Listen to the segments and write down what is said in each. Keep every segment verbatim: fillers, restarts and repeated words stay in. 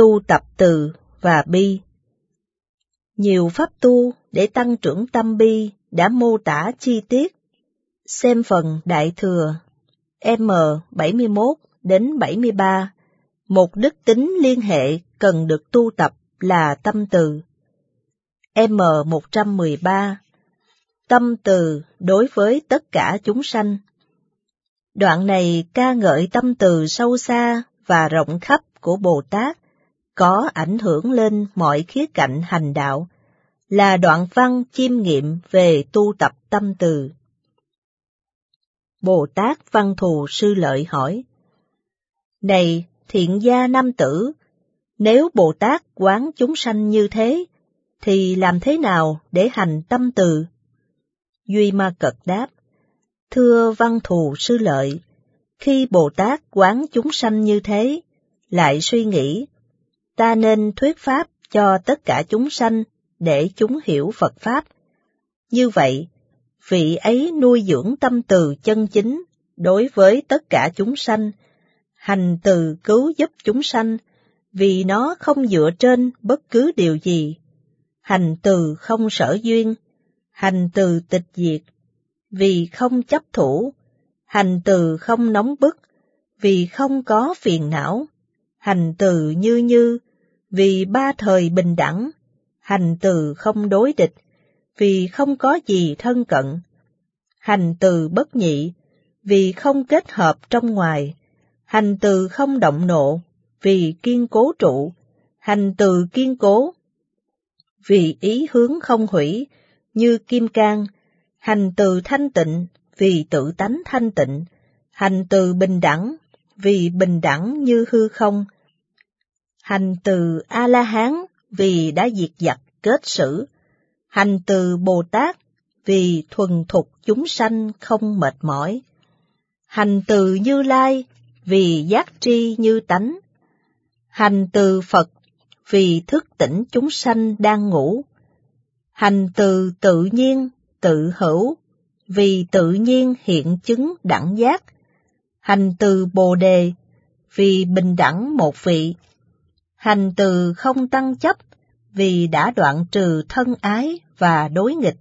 tu tập từ và bi. Nhiều pháp tu để tăng trưởng tâm bi đã mô tả chi tiết. Xem phần Đại Thừa M bảy mươi mốt đến bảy mươi ba, một đức tính liên hệ cần được tu tập là tâm từ. M một trăm mười ba, tâm từ đối với tất cả chúng sanh. Đoạn này ca ngợi tâm từ sâu xa và rộng khắp của Bồ Tát, có ảnh hưởng lên mọi khía cạnh hành đạo, là đoạn văn chiêm nghiệm về tu tập tâm từ. Bồ Tát Văn Thù Sư Lợi hỏi: Này thiện gia nam tử, nếu Bồ Tát quán chúng sanh như thế, thì làm thế nào để hành tâm từ? Duy Ma Cật đáp: Thưa Văn Thù Sư Lợi, khi Bồ Tát quán chúng sanh như thế, lại suy nghĩ, ta nên thuyết pháp cho tất cả chúng sanh để chúng hiểu Phật Pháp. Như vậy, vị ấy nuôi dưỡng tâm từ chân chính đối với tất cả chúng sanh, hành từ cứu giúp chúng sanh, vì nó không dựa trên bất cứ điều gì. Hành từ không sở duyên, hành từ tịch diệt, vì không chấp thủ, hành từ không nóng bức, vì không có phiền não, hành từ như như, vì ba thời bình đẳng, hành từ không đối địch, vì không có gì thân cận, hành từ bất nhị, vì không kết hợp trong ngoài, hành từ không động nộ, vì kiên cố trụ, hành từ kiên cố, vì ý hướng không hủy, như kim cang, hành từ thanh tịnh, vì tự tánh thanh tịnh, hành từ bình đẳng, vì bình đẳng như hư không, hành từ A-la-hán, vì đã diệt giặc kết sử, hành từ Bồ Tát, vì thuần thục chúng sanh không mệt mỏi, hành từ Như Lai, vì giác tri như tánh, hành từ Phật, vì thức tỉnh chúng sanh đang ngủ, hành từ tự nhiên, tự hữu, vì tự nhiên hiện chứng đẳng giác, hành từ Bồ Đề, vì bình đẳng một vị, hành từ không tăng chấp, vì đã đoạn trừ thân ái và đối nghịch,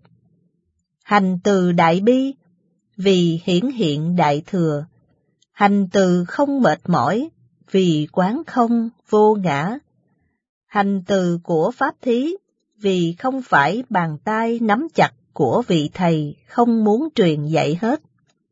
hành từ Đại Bi, vì hiển hiện Đại Thừa, hành từ không mệt mỏi, vì quán không vô ngã, hành từ của Pháp Thí, vì không phải bàn tay nắm chặt của vị thầy không muốn truyền dạy hết,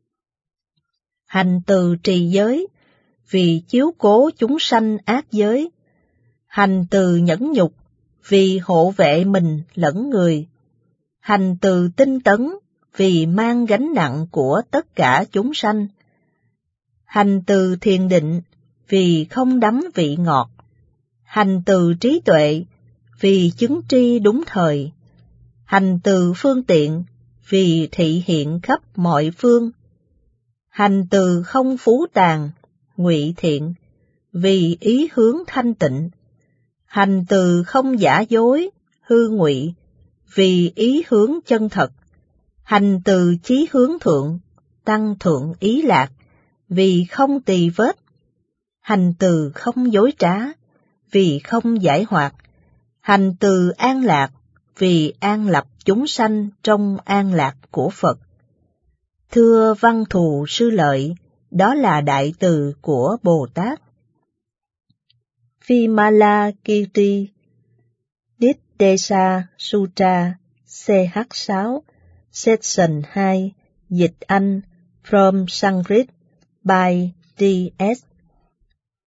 hành từ trì giới, vì chiếu cố chúng sanh ác giới, hành từ nhẫn nhục, vì hộ vệ mình lẫn người, hành từ tinh tấn, vì mang gánh nặng của tất cả chúng sanh, hành từ thiền định, vì không đắm vị ngọt, hành từ trí tuệ, vì chứng tri đúng thời, hành từ phương tiện, vì thị hiện khắp mọi phương, hành từ không phú tàn, ngụy thiện, vì ý hướng thanh tịnh, hành từ không giả dối, hư ngụy, vì ý hướng chân thật, hành từ chí hướng thượng, tăng thượng ý lạc, vì không tỳ vết, hành từ không dối trá, vì không giải hoạt, hành từ an lạc, vì an lập chúng sanh trong an lạc của Phật. Thưa Văn Thù Sư Lợi, đó là đại từ của Bồ Tát. Vimalakirti Niddesa Sutra C H sáu Section hai, dịch Anh from Sanskrit by D S